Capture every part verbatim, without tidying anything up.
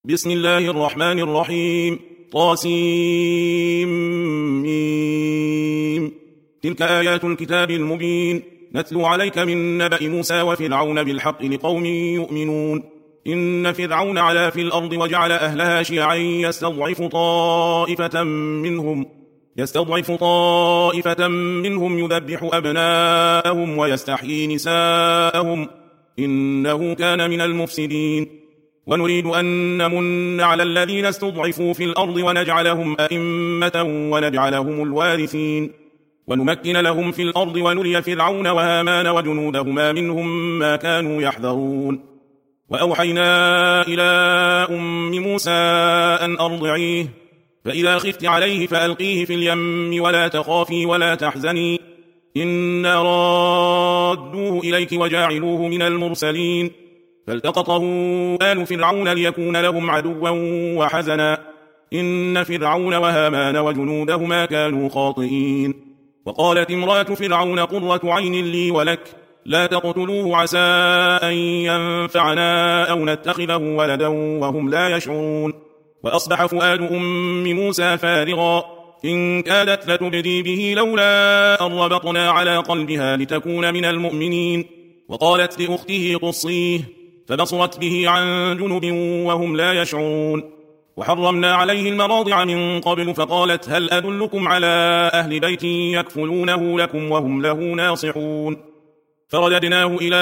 بسم الله الرحمن الرحيم. طاسيم. تلك آيات الكتاب المبين نتلو عليك من نبأ موسى وفرعون بالحق لقوم يؤمنون. إن فرعون علا في الأرض وجعل أهلها شيعا يستضعف طائفة منهم يستضعف طائفة منهم يذبح أبناءهم ويستحيي نساءهم إنه كان من المفسدين. ونريد أن نمن على الذين استضعفوا في الأرض ونجعلهم أئمة ونجعلهم الوارثين ونمكن لهم في الأرض ونري فرعون وهامان وجنودهما منهم ما كانوا يحذرون. وأوحينا إلى أم موسى أن أرضعيه فإذا خفت عليه فألقيه في اليم ولا تخافي ولا تحزني إنا رادوه إليك وجاعلوه من المرسلين. فالتقطه آل فرعون ليكون لهم عدوا وحزنا إن فرعون وهامان وجنودهما كانوا خاطئين. وقالت امرأة فرعون قرة عين لي ولك لا تقتلوه عسى أن ينفعنا أو نتخذه ولدا وهم لا يشعرون. وأصبح فؤاد أم موسى فارغا إن كادت لتبدي به لولا أن ربطنا على قلبها لتكون من المؤمنين. وقالت لأخته قصيه فبصرت به عن جنب وهم لا يشعرون. وحرمنا عليه المراضع من قبل فقالت هل أدلكم على أهل بيت يكفلونه لكم وهم له ناصحون. فرددناه إلى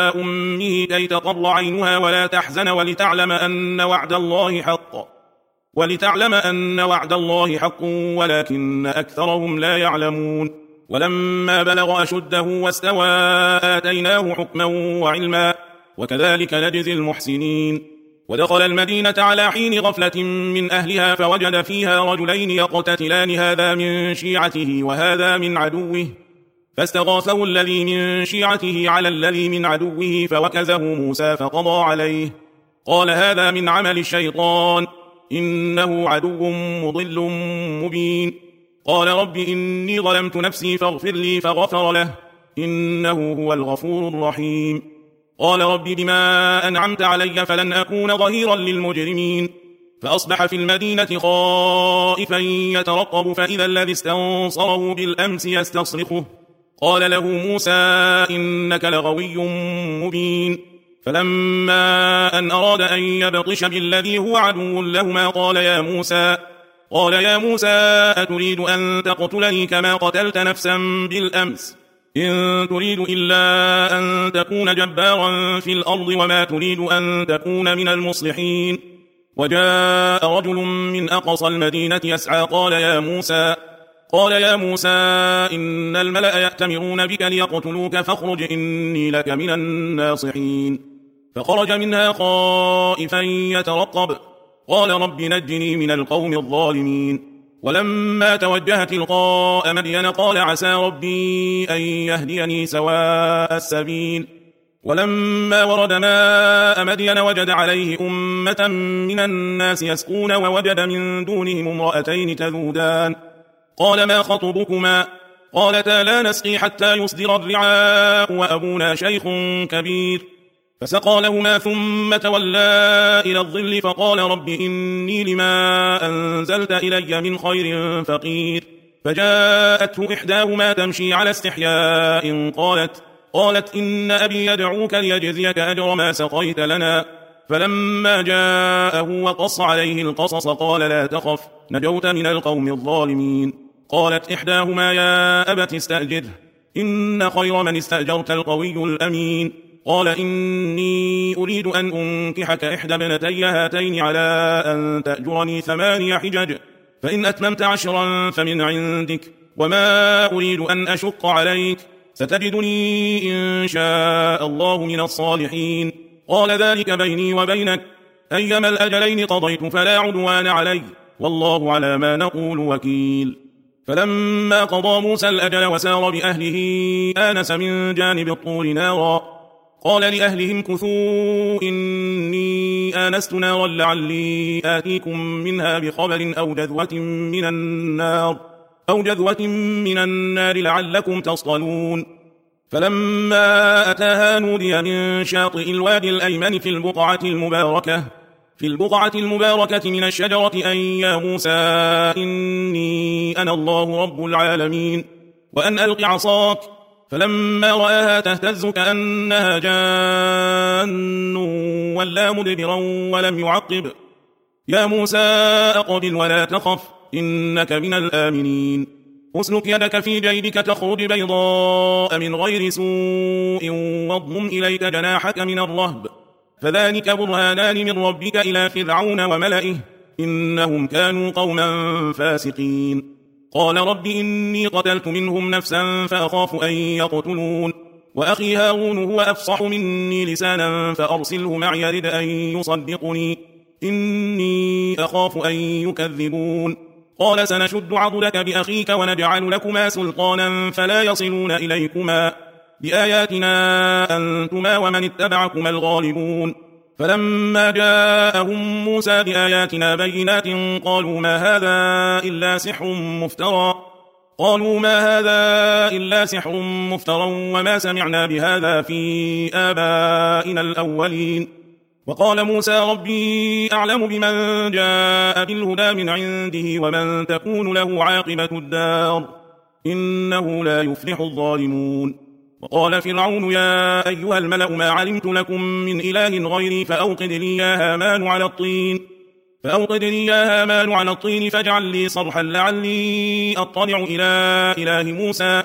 أمه كي تقر عينها ولا تحزن ولتعلم أن وعد الله حق ولتعلم أن وعد الله حق ولكن أكثرهم لا يعلمون. ولما بلغ أشده واستوى آتيناه حكما وعلما وكذلك نجزي المحسنين. ودخل المدينة على حين غفلة من أهلها فوجد فيها رجلين يقتتلان هذا من شيعته وهذا من عدوه فاستغاثه الذي من شيعته على الذي من عدوه فوكزه موسى فقضى عليه قال هذا من عمل الشيطان إنه عدو مضل مبين. قال رب إني ظلمت نفسي فاغفر لي فغفر له إنه هو الغفور الرحيم. قال رب بما أنعمت علي فلن أكون ظهيرا للمجرمين. فأصبح في المدينة خائفا يترقب فإذا الذي استنصره بالأمس يستصرخه قال له موسى إنك لغوي مبين. فلما أن أراد أن يبطش بالذي هو عدو لهما قال يا موسى قال يا موسى أتريد أن تقتلني كما قتلت نفسا بالأمس إن تريد إلا أن تكون جبارا في الأرض وما تريد أن تكون من المصلحين. وجاء رجل من أقصى المدينة يسعى قال يا موسى قال يا موسى إن الملأ يأتمرون بك ليقتلوك فاخرج إني لك من الناصحين. فخرج منها خائفا يترقب قال رب نجني من القوم الظالمين. ولما توجه تلقاء مدين قال عسى ربي أن يهديني سواء السبيل. ولما ورد ماء مدين وجد عليه أمة من الناس يسقون ووجد من دونهم امرأتين تذودان قال ما خطبكما قالتا لا نسقي حتى يصدر الرعاء وأبونا شيخ كبير. فسقى لهما ثم تولى إلى الظل فقال رب إني لما أنزلت إلي من خير فقير. فجاءته إحداهما تمشي على استحياء قالت قالت إن أبي يدعوك ليجزيك أجر ما سقيت لنا. فلما جاءه وقص عليه القصص قال لا تخف نجوت من القوم الظالمين. قالت إحداهما يا أبت استأجره إن خير من استأجرت القوي الأمين. قال إني أريد أن أنكحك إحدى ابنتي هاتين على أن تأجرني ثماني حجج فإن أتممت عشرا فمن عندك وما أريد أن أشق عليك ستجدني إن شاء الله من الصالحين. قال ذلك بيني وبينك أيما الأجلين قضيت فلا عدوان علي والله على ما نقول وكيل. فلما قضى موسى الأجل وسار بأهله آنس من جانب الطور نارا قال لأهلهم كثوا إني آنست نارا لعلي آتيكم منها بخبر أو جذوة من النار أو جذوة من النار لعلكم تصطلون. فلما أتاها نودي من شاطئ الوادي الأيمن في البقعة المباركة في البقعة المباركة من الشجرة أن يا موسى إني أنا الله رب العالمين وأن ألق عصاك. فلما رآها تهتز كأنها جان ولا مدبرا ولم يعقب. يا موسى أقبل ولا تخف إنك من الآمنين. أسلك يدك في جيبك تخرج بيضاء من غير سوء واضمم إليك جناحك من الرهب فذلك برهانان من ربك إلى فرعون وملئه إنهم كانوا قوما فاسقين. قال رب إني قتلت منهم نفسا فأخاف أن يقتلون وأخي هارون هو أفصح مني لسانا فأرسله معي يرد أن يصدقني إني أخاف أن يكذبون. قال سنشد عضدك بأخيك ونجعل لكما سلطانا فلا يصلون إليكما بآياتنا أنتما ومن اتبعكما الغالبون. فلما جاءهم موسى بآياتنا بينات قالوا ما هذا إلا سحر مفترى قالوا ما هذا إلا سحر مفترى وما سمعنا بهذا في آبائنا الأولين. وقال موسى ربي أعلم بمن جاء بالهدى من عنده ومن تكون له عاقبة الدار إنه لا يفلح الظالمون. وقال فرعون يا أيها الملأ ما علمت لكم من إله غيري فأوقد لي يا هامان على الطين فأوقد لي يا هامان على الطين فاجعل لي صرحا لعلي أطلع إلى إله موسى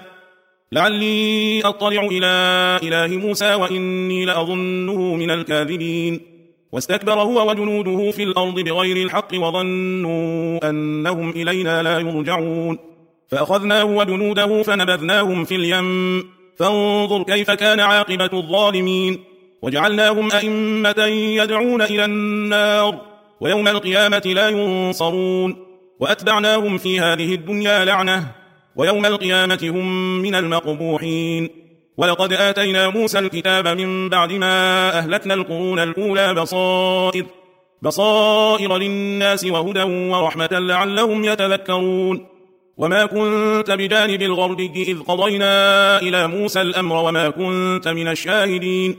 لعلي أطلع إلى إله موسى وإني لأظنه من الكاذبين. واستكبر هو وجنوده في الأرض بغير الحق وظنوا أنهم إلينا لا يرجعون فأخذناه وجنوده فنبذناهم في اليم فانظر كيف كان عاقبة الظالمين. وجعلناهم أئمة يدعون إلى النار ويوم القيامة لا ينصرون وأتبعناهم في هذه الدنيا لعنة ويوم القيامة هم من المقبوحين. ولقد آتينا موسى الكتاب من بعد ما أهلكنا القرون الأولى بصائر بصائر للناس وهدى ورحمة لعلهم يتذكرون. وما كنت بجانب الغربي إذ قضينا إلى موسى الأمر وما كنت من الشاهدين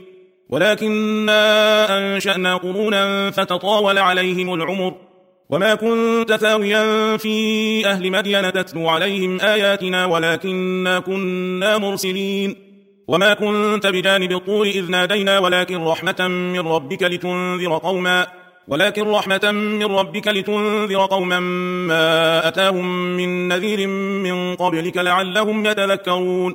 ولكننا أنشأنا قرونا فتطاول عليهم العمر وما كنت ثاويا في أهل مدين تتلو عليهم آياتنا ولكننا كنا مرسلين. وما كنت بجانب الطور إذ نادينا ولكن رحمة من ربك لتنذر قوما ولكن رحمة من ربك لتنذر قوما ما أتاهم من نذير من قبلك لعلهم يتذكرون.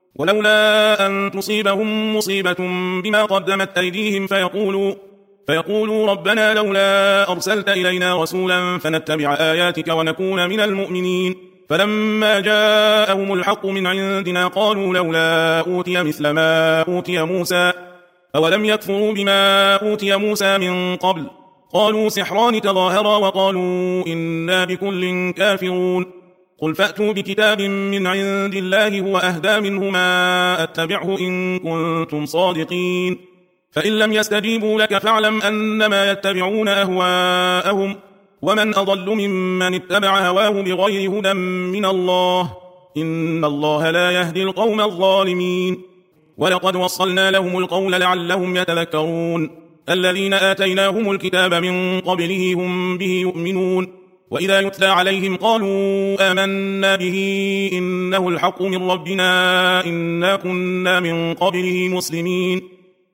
ولولا أن تصيبهم مصيبة بما قدمت أيديهم فيقولوا فيقولوا ربنا لولا أرسلت إلينا رسولا فنتبع آياتك ونكون من المؤمنين. فلما جاءهم الحق من عندنا قالوا لولا أوتي مثل ما أوتي موسى أولم يكفروا بما أوتي موسى من قبل قالوا سحران تظاهرا وقالوا إنا بكل كافرون. قل فأتوا بكتاب من عند الله هو أهدى منهما أتبعه إن كنتم صادقين فإن لم يستجيبوا لك فاعلم أنما يتبعون أهواءهم ومن أضل ممن اتبع هواه بغير هدى من الله إن الله لا يهدي القوم الظالمين. ولقد وصلنا لهم القول لعلهم يتذكرون. الذين آتيناهم الكتاب من قبله هم به يؤمنون وإذا يتلى عليهم قالوا آمنا به إنه الحق من ربنا إنا كنا من قبله مسلمين.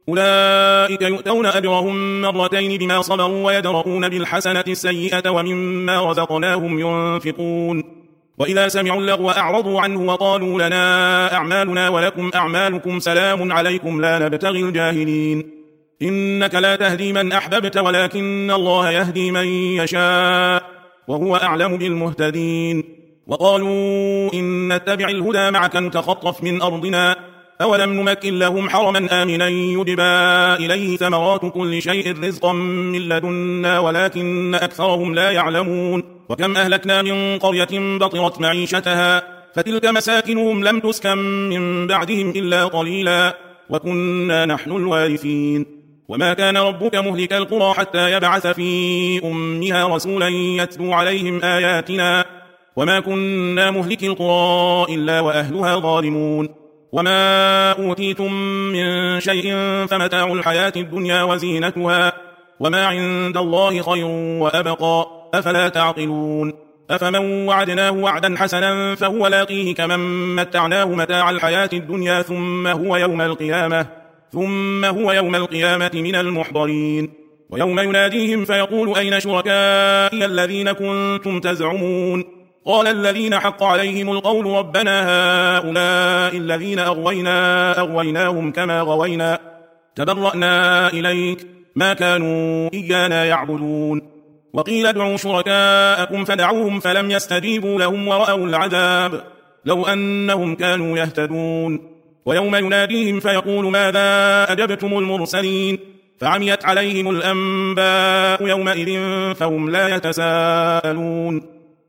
أولئك يؤتون أجرهم مرتين بما صبروا ويدرؤون بالحسنة السيئة ومما رزقناهم ينفقون. وإذا سمعوا اللغو أعرضوا عنه وقالوا لنا أعمالنا ولكم أعمالكم سلام عليكم لا نبتغي الجاهلين. إنك لا تهدي من أحببت ولكن الله يهدي من يشاء وهو أعلم بالمهتدين. وقالوا إن نتبع الهدى معك نتخطف من أرضنا أولم نمكن لهم حرما آمنا يجبى إليه ثمرات كل شيء رزقا من لدنا ولكن أكثرهم لا يعلمون. وكم أهلكنا من قرية بطرت معيشتها فتلك مساكنهم لم تسكن من بعدهم إلا قليلا وكنا نحن الوارثين. وما كان ربك مهلك القرى حتى يبعث في أمها رسولا يتلو عليهم آياتنا وما كنا مهلك القرى إلا وأهلها ظالمون. وما أوتيتم من شيء فمتاع الحياة الدنيا وزينتها وما عند الله خير وأبقى، أفلا تعقلون؟ أفمن وعدناه وعدا حسنا فهو لاقيه كمن متعناه متاع الحياة الدنيا ثم هو يوم القيامة ثم هو يوم القيامة من المحضرين. ويوم يناديهم فيقول أين شركائي الذين كنتم تزعمون؟ قال الذين حق عليهم القول ربنا هؤلاء الذين أغوينا أغويناهم كما غوينا تبرأنا إليك ما كانوا إيانا يعبدون. وقيل ادعوا شركاءكم فدعوهم فلم يستجيبوا لهم ورأوا العذاب لو أنهم كانوا يهتدون. ويوم يناديهم فيقول ماذا أجبتم المرسلين؟ فعميت عليهم الأنباء يومئذ فهم لا يتساءلون.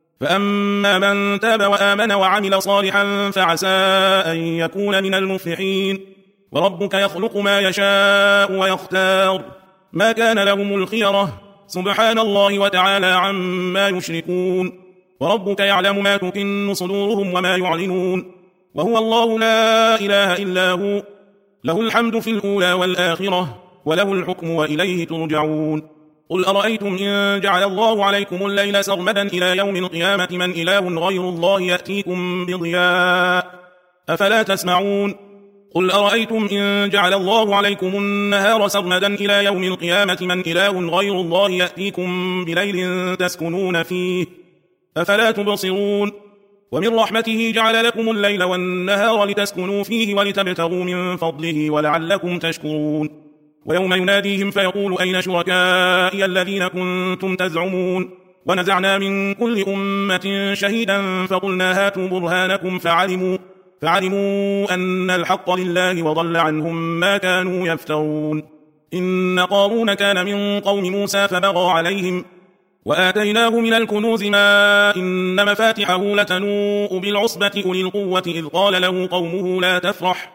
فأما من تاب وآمن وعمل صالحا فعسى أن يكون من المفلحين. وربك يخلق ما يشاء ويختار ما كان لهم الخيرة سبحان الله وتعالى عما يشركون. وربك يعلم ما تكن صدورهم وما يعلنون وهو الله لا إله إلا هو له الحمد في الأولى والآخرة وله الحكم وإليه ترجعون. قل أرأيتم إن جعل الله عليكم الليل سرمدا إلى يوم القيامة من إله غير الله يأتيكم بضياء أفلا تسمعون؟ قل أرأيتم إن جعل الله عليكم النهار سرمدا إلى يوم القيامة من إله غير الله يأتيكم بليل تسكنون فيه أفلا تبصرون؟ ومن رحمته جعل لكم الليل والنهار لتسكنوا فيه ولتبتغوا من فضله ولعلكم تشكرون. ويوم يناديهم فيقول أين شركائي الذين كنتم تزعمون؟ ونزعنا من كل أمة شهيدا فقلنا هاتوا برهانكم فعلموا, فعلموا أن الحق لله وضل عنهم ما كانوا يفترون. إن قارون كان من قوم موسى فبغى عليهم وآتيناه من الكنوز ما إن مفاتحه لتنوء بالعصبة أولي القوة إذ قال له قومه لا تفرح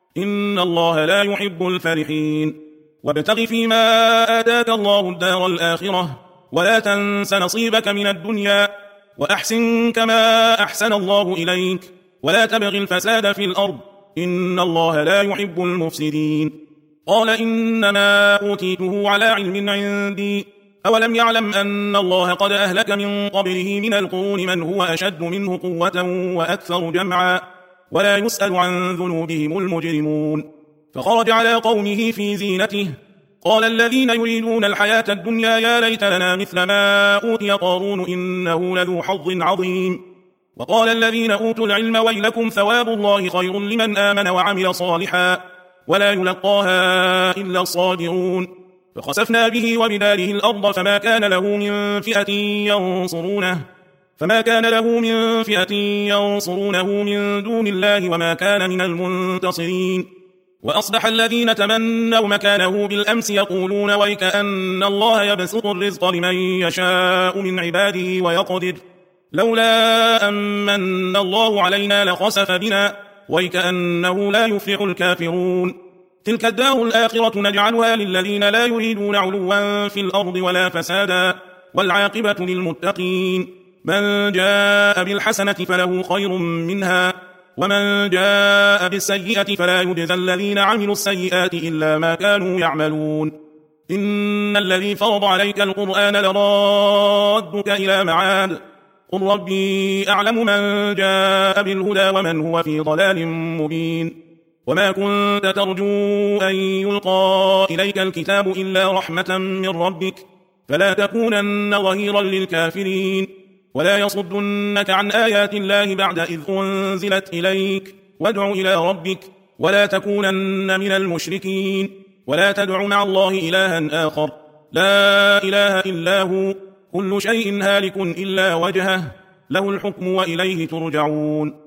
إن الله لا يحب الفرحين. وابتغ فيما آتاك الله الدار الآخرة ولا تنس نصيبك من الدنيا وأحسن كما أحسن الله إليك ولا تبغ الفساد في الأرض إن الله لا يحب المفسدين. قال إنما أوتيته على علم عندي أولم يعلم أن الله قد أهلك من قبله من القرون من هو أشد منه قوة وأكثر جمعا ولا يسأل عن ذنوبهم المجرمون. فخرج على قومه في زينته قال الذين يريدون الحياة الدنيا يا ليت لنا مثل ما أوتي قارون إنه لذو حظ عظيم. وقال الذين أوتوا العلم ويلكم ثواب الله خير لمن آمن وعمل صالحا ولا يلقاها إلا الصابرون. فخسفنا به وبداره الأرض فما كان له من فئة ينصرونه فما كان له من فئة ينصرونه من دون الله وما كان من المنتصرين. وأصبح الذين تمنوا مكانه بالأمس يقولون ويكأن الله يبسط الرزق لمن يشاء من عباده ويقدر لولا أمن الله علينا لخسف بنا ويكأنه لا يفلح الكافرون. تلك الدار الآخرة نجعلها للذين لا يريدون علوا في الأرض ولا فسادا والعاقبة للمتقين. من جاء بالحسنة فله خير منها ومن جاء بالسيئة فلا يجزى الذين عملوا السيئات إلا ما كانوا يعملون. إن الذي فرض عليك القرآن لرادك إلى معاد قل ربي أعلم من جاء بالهدى ومن هو في ضلال مبين. وما كنت ترجو أن يلقى إليك الكتاب إلا رحمة من ربك فلا تكونن ظهيرا للكافرين ولا يصدنك عن آيات الله بعد إذ أنزلت إليك وادع إلى ربك ولا تكونن من المشركين ولا تدع مع الله إلها آخر لا إله إلا هو كل شيء هالك إلا وجهه له الحكم وإليه ترجعون.